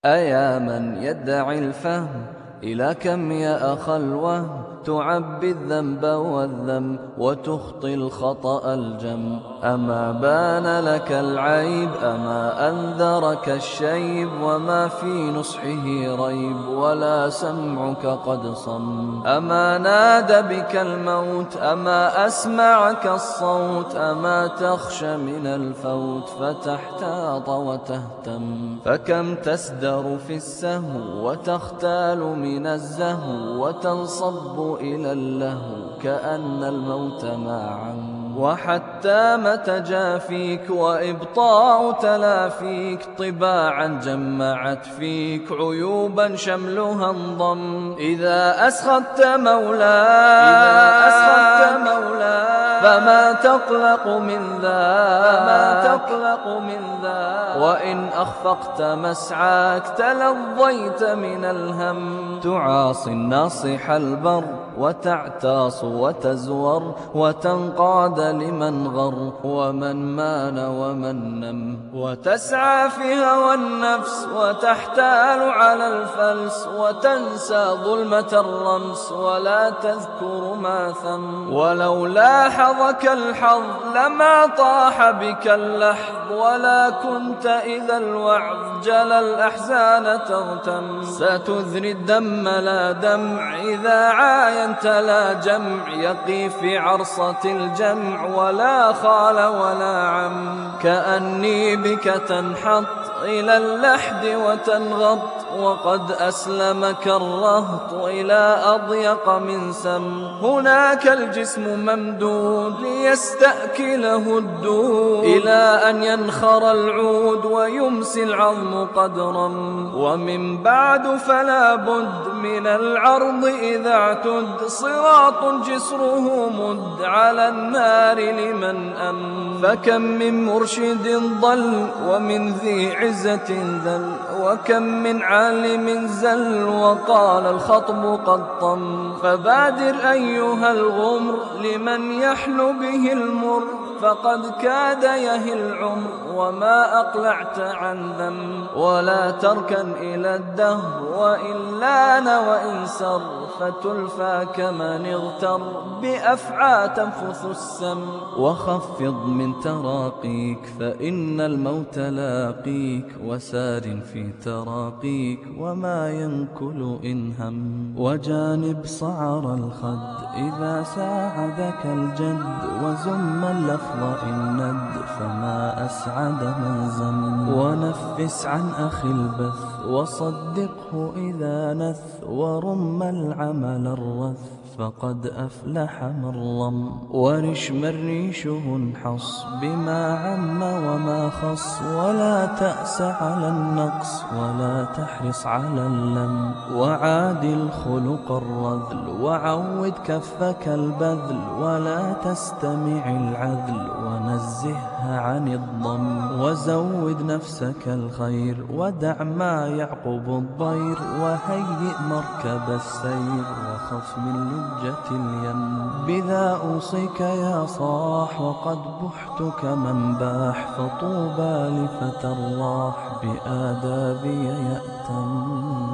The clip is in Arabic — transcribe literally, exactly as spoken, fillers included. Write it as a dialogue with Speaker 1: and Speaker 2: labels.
Speaker 1: أيا من يدعي الفهم إلى كم يا أخ الوهم تعبي الذنب والذم وتخطي الخطأ الجم. أما بان لك العيب أما أنذرك الشيب وما في نصحه ريب ولا سمعك قد صم. أما نادى بك الموت أما أسمعك الصوت أما تخشى من الفوت فتحتاط وتهتم. فكم تسدر في السهو وتختال من الزهو وتنصب إلى اللهو كأن الموت معا. وحتى متى جافيك وإبطاء تلافيك طباعا جمعت فيك عيوبا شملها انضم. إذا أسخطت مولاي فما تقلق من ذا تقلق من ذا وإن أخفقت مسعاك تلظيت من الهم. تعاصي الناصح البر وتعتاص وتزور وتنقاد لمن غر ومن مان ومن نم. وتسعى في هوى النفس وتحتال على الفلس وتنسى ظلمة الرمس ولا تذكر ما ثم. ولو لاحظك الحظ لما طاح بك اللحظ ولا كنت إذا الوعظ جلى الأحزان تغتم. ستذري الدم لا دمع إذا عاينت لا جمع يقي في عرصة الجمع ولا خال ولا عم. كأني بك تنحط إلى اللحد وتنغط وقد أسلمك الرهط إلى أضيق من سم. هناك الجسم ممدود ليستأكله الدود إلى أن ينخر العود ويمسي العظم قدرا. ومن بعد فلا بد من العرض إذا اعتد صراط جسره مد على النار لمن أم. فكم من مرشد ضل ومن ذي عزة ذل وكم من عالم زل وقال الخطب قد طم. فبادر أيها الغمر لمن يحلو به المر فقد كاد يهي العمر وما أقلعت عن ذم. ولا تركن إلى الدهر وإن لان وإن سر فتلفى كمن اغتر بأفعى تنفث السم. وخفض من تراقيك فإن الموت لاقيك وسار في تراقيك وما ينكل إن هم. وجانب صعر الخد إذا ساعدك الجد وزم اللفظ إن ند فما أسعد من زم. ونفس عن أخي البث وصدقه إذا نث ورم العمل الرث فقد أفلح من رم. ورش من ريشه انحص بما عم وما خص ولا تأس على النقص ولا تحرص على اللم. وعادل خلق الرذل وعود كفك البذل ولا تستمع العذل ونزهها عن الضم. وزود نفسك الخير ودع ما يعقب الضير وهيئ مركب السير وخف من لجة اليم. بذا أوصيك يا صاح وقد بحت كمن باح فطوبى لفتى الراح بآدابي يأتم.